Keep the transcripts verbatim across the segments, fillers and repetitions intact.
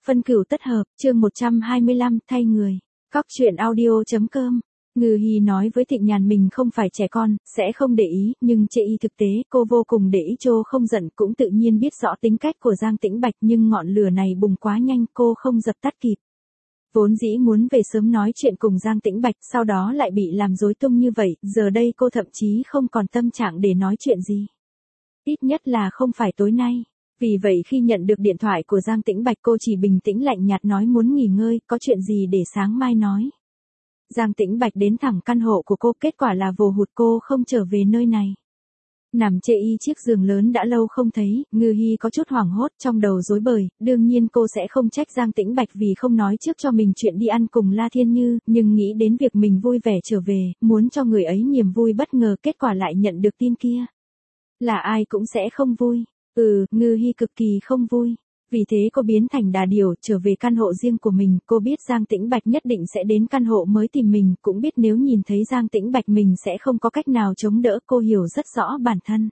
Phân cửu tất hợp, chương một trăm hai mươi lăm, thay người. Cóc truyện audio.com. Ngư Hi nói với Thịnh Nhàn mình không phải trẻ con, sẽ không để ý, nhưng chê y thực tế, cô vô cùng để ý Chô không giận, cũng tự nhiên biết rõ tính cách của Giang Tĩnh Bạch, nhưng ngọn lửa này bùng quá nhanh, cô không dập tắt kịp. Vốn dĩ muốn về sớm nói chuyện cùng Giang Tĩnh Bạch, sau đó lại bị làm rối tung như vậy, giờ đây cô thậm chí không còn tâm trạng để nói chuyện gì. Ít nhất là không phải tối nay. Vì vậy khi nhận được điện thoại của Giang Tĩnh Bạch, cô chỉ bình tĩnh lạnh nhạt nói muốn nghỉ ngơi, có chuyện gì để sáng mai nói. Giang Tĩnh Bạch đến thẳng căn hộ của cô, kết quả là vồ hụt cô không trở về nơi này. Nằm chê y chiếc giường lớn đã lâu không thấy, Ngư Hi có chút hoảng hốt, trong đầu rối bời, đương nhiên cô sẽ không trách Giang Tĩnh Bạch vì không nói trước cho mình chuyện đi ăn cùng La Thiên Như, nhưng nghĩ đến việc mình vui vẻ trở về, muốn cho người ấy niềm vui bất ngờ, kết quả lại nhận được tin kia. Là ai cũng sẽ không vui. Ừ, Ngư Hi cực kỳ không vui. Vì thế cô biến thành đà điểu, trở về căn hộ riêng của mình, cô biết Giang Tĩnh Bạch nhất định sẽ đến căn hộ mới tìm mình, cũng biết nếu nhìn thấy Giang Tĩnh Bạch mình sẽ không có cách nào chống đỡ, cô hiểu rất rõ bản thân.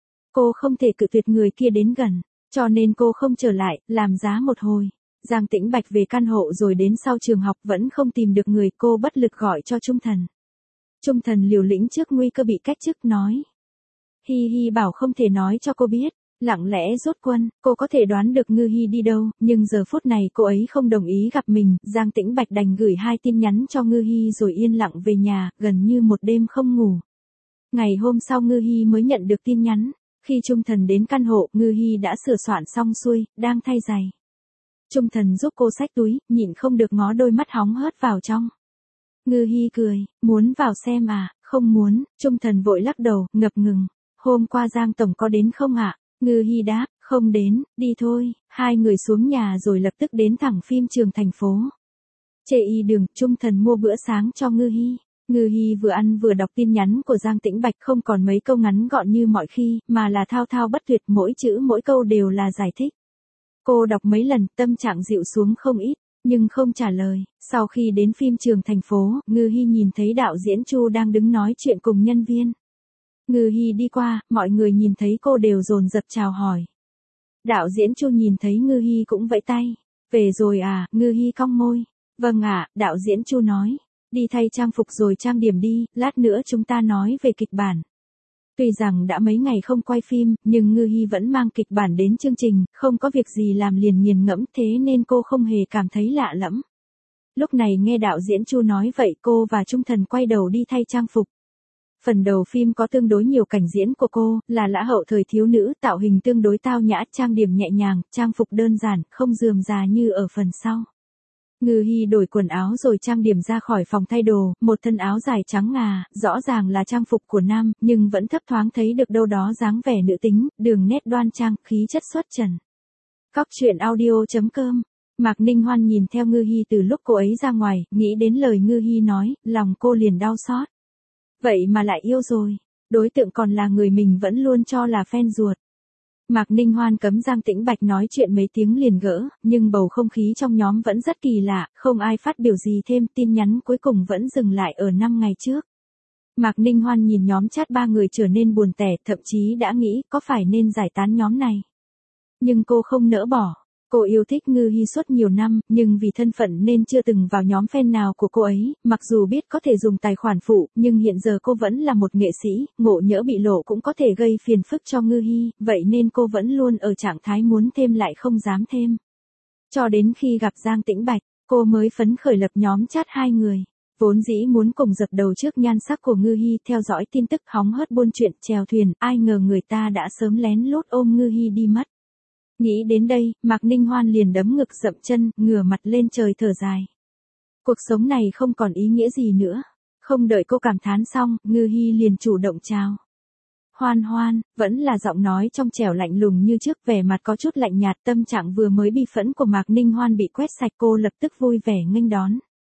Cô không thể cự tuyệt người kia đến gần, cho nên cô không trở lại, làm giá một hồi. Giang Tĩnh Bạch về căn hộ rồi đến sau trường học vẫn không tìm được người, cô bất lực gọi cho Trung Thần. Trung Thần liều lĩnh trước nguy cơ bị cách chức nói. Hi Hi bảo không thể nói cho cô biết. Lặng lẽ rút quân, cô có thể đoán được Ngư Hi đi đâu, nhưng giờ phút này cô ấy không đồng ý gặp mình, Giang Tĩnh Bạch đành gửi hai tin nhắn cho Ngư Hi rồi yên lặng về nhà, gần như một đêm không ngủ. Ngày hôm sau Ngư Hi mới nhận được tin nhắn, khi Trung Thần đến căn hộ, Ngư Hi đã sửa soạn xong xuôi, đang thay giày. Trung Thần giúp cô xách túi, nhịn không được ngó đôi mắt hóng hớt vào trong. Ngư Hi cười, muốn vào xem à, không muốn, Trung Thần vội lắc đầu, ngập ngừng. Hôm qua Giang Tổng có đến không ạ? À? Ngư Hi đáp, không đến, đi thôi, hai người xuống nhà rồi lập tức đến thẳng phim trường thành phố. Chê y đường, Trung Thần mua bữa sáng cho Ngư Hi. Ngư Hi vừa ăn vừa đọc tin nhắn của Giang Tĩnh Bạch, không còn mấy câu ngắn gọn như mọi khi, mà là thao thao bất tuyệt, mỗi chữ mỗi câu đều là giải thích. Cô đọc mấy lần, tâm trạng dịu xuống không ít, nhưng không trả lời. Sau khi đến phim trường thành phố, Ngư Hi nhìn thấy đạo diễn Chu đang đứng nói chuyện cùng nhân viên. Ngư Hi đi qua, mọi người nhìn thấy cô đều dồn dập chào hỏi. Đạo diễn Chu nhìn thấy Ngư Hi cũng vẫy tay. Về rồi à, Ngư Hi cong môi. Vâng ạ, đạo diễn Chu nói. Đi thay trang phục rồi trang điểm đi, lát nữa chúng ta nói về kịch bản. Tuy rằng đã mấy ngày không quay phim, nhưng Ngư Hi vẫn mang kịch bản đến chương trình, không có việc gì làm liền nghiền ngẫm, thế nên cô không hề cảm thấy lạ lẫm. Lúc này nghe đạo diễn Chu nói vậy, cô và Trung Thần quay đầu đi thay trang phục. Phần đầu phim có tương đối nhiều cảnh diễn của cô, là lã hậu thời thiếu nữ, tạo hình tương đối tao nhã, trang điểm nhẹ nhàng, trang phục đơn giản, không rườm rà như ở phần sau. Ngư Hi đổi quần áo rồi trang điểm ra khỏi phòng thay đồ, một thân áo dài trắng ngà, rõ ràng là trang phục của nam, nhưng vẫn thấp thoáng thấy được đâu đó dáng vẻ nữ tính, đường nét đoan trang, khí chất xuất trần. Cóc truyện audio.com. Mạc Ninh Hoan nhìn theo Ngư Hi từ lúc cô ấy ra ngoài, nghĩ đến lời Ngư Hi nói, lòng cô liền đau xót. Vậy mà lại yêu rồi, đối tượng còn là người mình vẫn luôn cho là fan ruột. Mạc Ninh Hoan cấm Giang Tĩnh Bạch nói chuyện mấy tiếng liền gỡ, nhưng bầu không khí trong nhóm vẫn rất kỳ lạ, không ai phát biểu gì thêm, tin nhắn cuối cùng vẫn dừng lại ở năm ngày trước. Mạc Ninh Hoan nhìn nhóm chat ba người trở nên buồn tẻ, thậm chí đã nghĩ có phải nên giải tán nhóm này. Nhưng cô không nỡ bỏ. Cô yêu thích Ngư Hi suốt nhiều năm, nhưng vì thân phận nên chưa từng vào nhóm fan nào của cô ấy, mặc dù biết có thể dùng tài khoản phụ, nhưng hiện giờ cô vẫn là một nghệ sĩ, ngộ nhỡ bị lộ cũng có thể gây phiền phức cho Ngư Hi, vậy nên cô vẫn luôn ở trạng thái muốn thêm lại không dám thêm. Cho đến khi gặp Giang Tĩnh Bạch, cô mới phấn khởi lập nhóm chat hai người. Vốn dĩ muốn cùng dập đầu trước nhan sắc của Ngư Hi, theo dõi tin tức hóng hớt buôn chuyện, chèo thuyền, ai ngờ người ta đã sớm lén lút ôm Ngư Hi đi mất. Nghĩ đến đây, Mạc Ninh Hoan liền đấm ngực dậm chân, ngửa mặt lên trời thở dài. Cuộc sống này không còn ý nghĩa gì nữa. Không đợi cô cảm thán xong, Ngư Hi liền chủ động chào. Hoan Hoan, vẫn là giọng nói trong trẻo lạnh lùng như trước, vẻ mặt có chút lạnh nhạt, tâm trạng vừa mới bị phẫn của Mạc Ninh Hoan bị quét sạch, cô lập tức vui vẻ nghênh đón.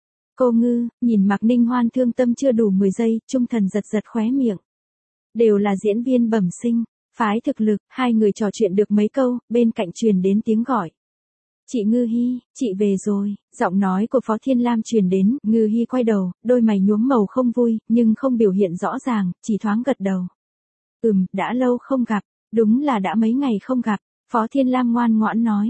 Cô Ngư, nhìn Mạc Ninh Hoan thương tâm chưa đủ mười giây, Trung Thần giật giật khóe miệng. Đều là diễn viên bẩm sinh. Phái thực lực, hai người trò chuyện được mấy câu, bên cạnh truyền đến tiếng gọi. Chị Ngư Hi, chị về rồi, giọng nói của Phó Thiên Lam truyền đến, Ngư Hi quay đầu, đôi mày nhuốm màu không vui, nhưng không biểu hiện rõ ràng, chỉ thoáng gật đầu. Ừm, đã lâu không gặp, đúng là đã mấy ngày không gặp, Phó Thiên Lam ngoan ngoãn nói.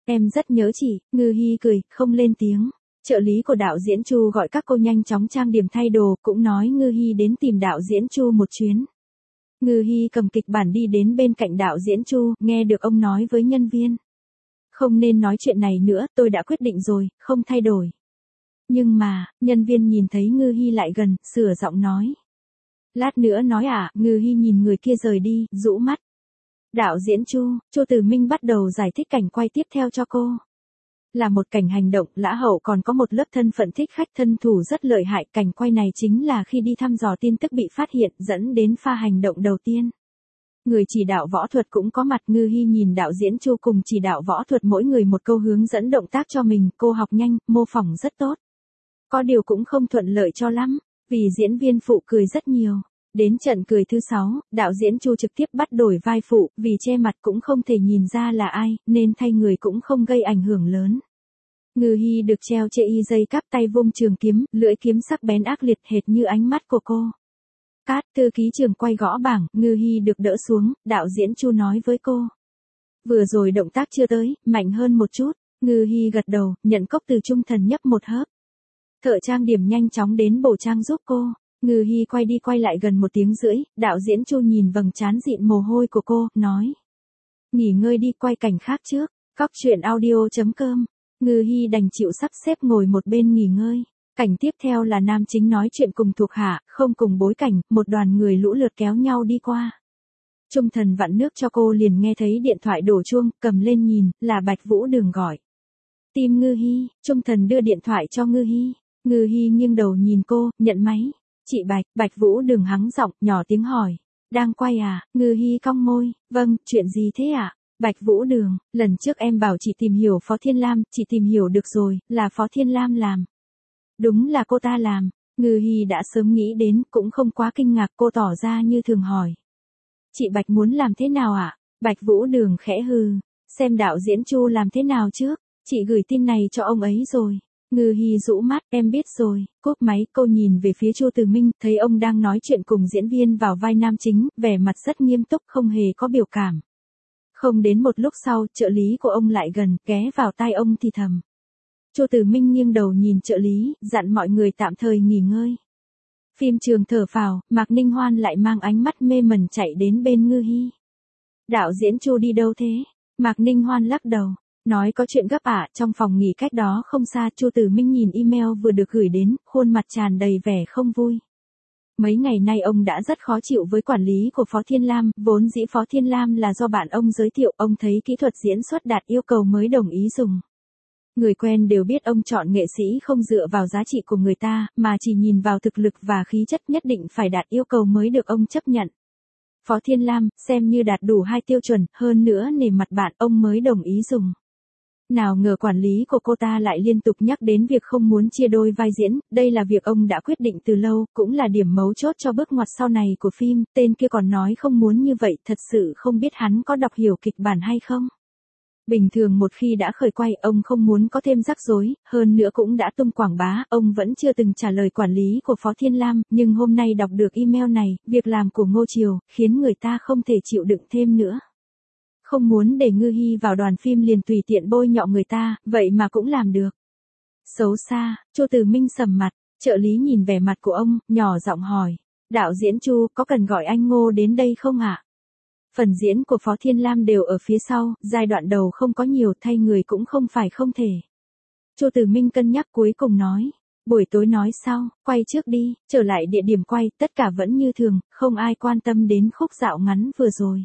em rất nhớ chị, Ngư Hi cười, không lên tiếng. Trợ lý của đạo diễn Chu gọi các cô nhanh chóng trang điểm thay đồ, cũng nói Ngư Hi đến tìm đạo diễn Chu một chuyến. Ngư Hi cầm kịch bản đi đến bên cạnh đạo diễn Chu, nghe được ông nói với nhân viên. Không nên nói chuyện này nữa, tôi đã quyết định rồi, không thay đổi. Nhưng mà, nhân viên nhìn thấy Ngư Hi lại gần, sửa giọng nói. Lát nữa nói à, Ngư Hi nhìn người kia rời đi, rũ mắt. Đạo diễn Chu, Chu Tử Minh bắt đầu giải thích cảnh quay tiếp theo cho cô. Là một cảnh hành động, Lã Hậu còn có một lớp thân phận thích khách thân thủ rất lợi hại. Cảnh quay này chính là khi đi thăm dò tin tức bị phát hiện, dẫn đến pha hành động đầu tiên. Người chỉ đạo võ thuật cũng có mặt. Ngư Hi nhìn đạo diễn Chu cùng chỉ đạo võ thuật mỗi người một câu hướng dẫn động tác cho mình. Cô học nhanh, mô phỏng rất tốt. Có điều cũng không thuận lợi cho lắm, vì diễn viên phụ cười rất nhiều. Đến trận cười thứ sáu, đạo diễn Chu trực tiếp bắt đổi vai phụ, vì che mặt cũng không thể nhìn ra là ai, nên thay người cũng không gây ảnh hưởng lớn. Ngư Hi được treo chê y dây cáp, tay vung trường kiếm, lưỡi kiếm sắc bén ác liệt hệt như ánh mắt của cô. Cát, thư ký trường quay gõ bảng, Ngư Hi được đỡ xuống, đạo diễn Chu nói với cô. Vừa rồi động tác chưa tới, mạnh hơn một chút. Ngư Hi gật đầu, nhận cốc từ Trung Thần nhấp một hớp. Thợ trang điểm nhanh chóng đến bổ trang giúp cô. Ngư Hi quay đi quay lại gần một tiếng rưỡi, đạo diễn Chu nhìn vầng trán dịn mồ hôi của cô, nói. Nghỉ ngơi đi, quay cảnh khác trước. Cóc truyện audio chấm com. Ngư Hi đành chịu sắp xếp ngồi một bên nghỉ ngơi. Cảnh tiếp theo là nam chính nói chuyện cùng thuộc hạ, không cùng bối cảnh, một đoàn người lũ lượt kéo nhau đi qua. Trung Thần vặn nước cho cô liền nghe thấy điện thoại đổ chuông, cầm lên nhìn, là Bạch Vũ Đường gọi. Tim Ngư Hi, Trung Thần đưa điện thoại cho Ngư Hi. Ngư Hi nghiêng đầu nhìn cô, nhận máy. Chị Bạch, Bạch Vũ Đường hắng giọng, nhỏ tiếng hỏi. Đang quay à? Ngư Hi cong môi, vâng, chuyện gì thế ạ? À? Bạch Vũ Đường, lần trước em bảo chị tìm hiểu Phó Thiên Lam, chị tìm hiểu được rồi, là Phó Thiên Lam làm. Đúng là cô ta làm. Ngư Hi đã sớm nghĩ đến, cũng không quá kinh ngạc, cô tỏ ra như thường hỏi. Chị Bạch muốn làm thế nào ạ? À? Bạch Vũ Đường khẽ hừ, xem đạo diễn Chu làm thế nào trước, chị gửi tin này cho ông ấy rồi. Ngư Hi rũ mắt, em biết rồi. Cúp máy, cô nhìn về phía Chu Tử Minh, thấy ông đang nói chuyện cùng diễn viên vào vai nam chính, vẻ mặt rất nghiêm túc, không hề có biểu cảm. Không đến một lúc sau, trợ lý của ông lại gần, ghé vào tai ông thì thầm. Chu Tử Minh nghiêng đầu nhìn trợ lý, dặn mọi người tạm thời nghỉ ngơi. Phim trường thở phào, Mạc Ninh Hoan lại mang ánh mắt mê mẩn chạy đến bên Ngư Hi. Đạo diễn Chu đi đâu thế? Mạc Ninh Hoan lắc đầu. Nói có chuyện gấp ạ, à, trong phòng nghỉ cách đó không xa. Chu Tử Minh nhìn email vừa được gửi đến, khuôn mặt tràn đầy vẻ không vui. Mấy ngày nay ông đã rất khó chịu với quản lý của Phó Thiên Lam, vốn dĩ Phó Thiên Lam là do bạn ông giới thiệu, ông thấy kỹ thuật diễn xuất đạt yêu cầu mới đồng ý dùng. Người quen đều biết ông chọn nghệ sĩ không dựa vào giá trị của người ta, mà chỉ nhìn vào thực lực và khí chất, nhất định phải đạt yêu cầu mới được ông chấp nhận. Phó Thiên Lam, xem như đạt đủ hai tiêu chuẩn, hơn nữa nể mặt bạn, ông mới đồng ý dùng. Nào ngờ quản lý của cô ta lại liên tục nhắc đến việc không muốn chia đôi vai diễn, đây là việc ông đã quyết định từ lâu, cũng là điểm mấu chốt cho bước ngoặt sau này của phim, tên kia còn nói không muốn như vậy, thật sự không biết hắn có đọc hiểu kịch bản hay không. Bình thường một khi đã khởi quay, ông không muốn có thêm rắc rối, hơn nữa cũng đã tung quảng bá, ông vẫn chưa từng trả lời quản lý của Phó Thiên Lam, nhưng hôm nay đọc được email này, việc làm của Ngô Triều, khiến người ta không thể chịu đựng thêm nữa. Không muốn để Ngư Hi vào đoàn phim liền tùy tiện bôi nhọ người ta, vậy mà cũng làm được. Xấu xa, Chu Tử Minh sầm mặt, trợ lý nhìn vẻ mặt của ông, nhỏ giọng hỏi. Đạo diễn Chu, có cần gọi anh Ngô đến đây không ạ? À? Phần diễn của Phó Thiên Lam đều ở phía sau, giai đoạn đầu không có nhiều, thay người cũng không phải không thể. Chu Tử Minh cân nhắc cuối cùng nói. Buổi tối nói sau, quay trước đi, trở lại địa điểm quay, tất cả vẫn như thường, không ai quan tâm đến khúc dạo ngắn vừa rồi.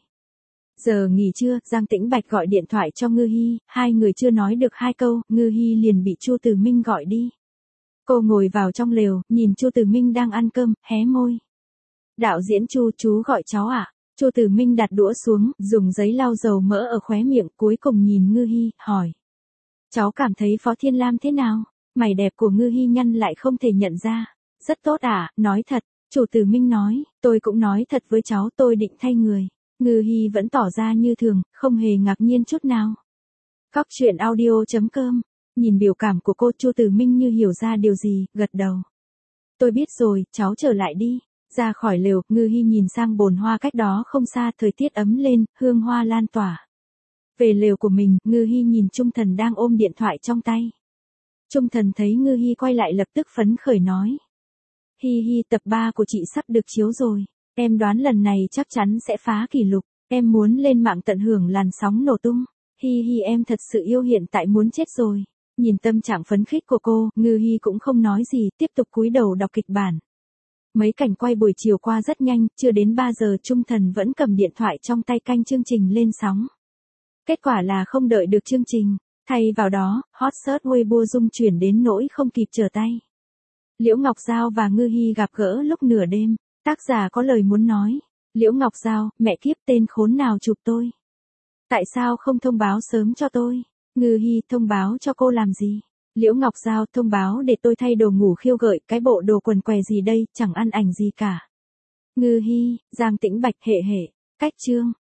Giờ nghỉ trưa, Giang Tĩnh Bạch gọi điện thoại cho Ngư Hi, hai người chưa nói được hai câu, Ngư Hi liền bị Chu Tử Minh gọi đi. Cô ngồi vào trong lều, nhìn Chu Tử Minh đang ăn cơm, hé môi. Đạo diễn Chu, chú gọi cháu ạ. À? Chu Tử Minh đặt đũa xuống, dùng giấy lau dầu mỡ ở khóe miệng, cuối cùng nhìn Ngư Hi, hỏi. Cháu cảm thấy Phó Thiên Lam thế nào? Mày đẹp của Ngư Hi nhăn lại không thể nhận ra. Rất tốt à, nói thật. Chu Tử Minh nói, tôi cũng nói thật với cháu, tôi định thay người. Ngư Hi vẫn tỏ ra như thường, không hề ngạc nhiên chút nào. Cóc truyện audio chấm com. Nhìn biểu cảm của cô, Chu Tử Minh như hiểu ra điều gì, gật đầu. Tôi biết rồi, cháu trở lại đi. Ra khỏi lều, Ngư Hi nhìn sang bồn hoa cách đó không xa, thời tiết ấm lên, hương hoa lan tỏa. Về lều của mình, Ngư Hi nhìn Trung Thần đang ôm điện thoại trong tay. Trung Thần thấy Ngư Hi quay lại lập tức phấn khởi nói. Hi Hi, tập ba của chị sắp được chiếu rồi. Em đoán lần này chắc chắn sẽ phá kỷ lục. Em muốn lên mạng tận hưởng làn sóng nổ tung. Hi Hi, em thật sự yêu hiện tại muốn chết rồi. Nhìn tâm trạng phấn khích của cô, Ngư Hi cũng không nói gì, tiếp tục cúi đầu đọc kịch bản. Mấy cảnh quay buổi chiều qua rất nhanh, chưa đến ba giờ Trung Thần vẫn cầm điện thoại trong tay canh chương trình lên sóng. Kết quả là không đợi được chương trình, thay vào đó, hot search Weibo rung chuyển đến nỗi không kịp trở tay. Liễu Ngọc Giao và Ngư Hi gặp gỡ lúc nửa đêm, tác giả có lời muốn nói. Liễu Ngọc Giao, mẹ kiếp, tên khốn nào chụp tôi? Tại sao không thông báo sớm cho tôi? Ngư Hi, thông báo cho cô làm gì? Liễu Ngọc Giao, thông báo để tôi thay đồ ngủ khiêu gợi, cái bộ đồ quần què gì đây, chẳng ăn ảnh gì cả. Ngư Hi, Giang Tĩnh Bạch, hệ hệ, cách chương.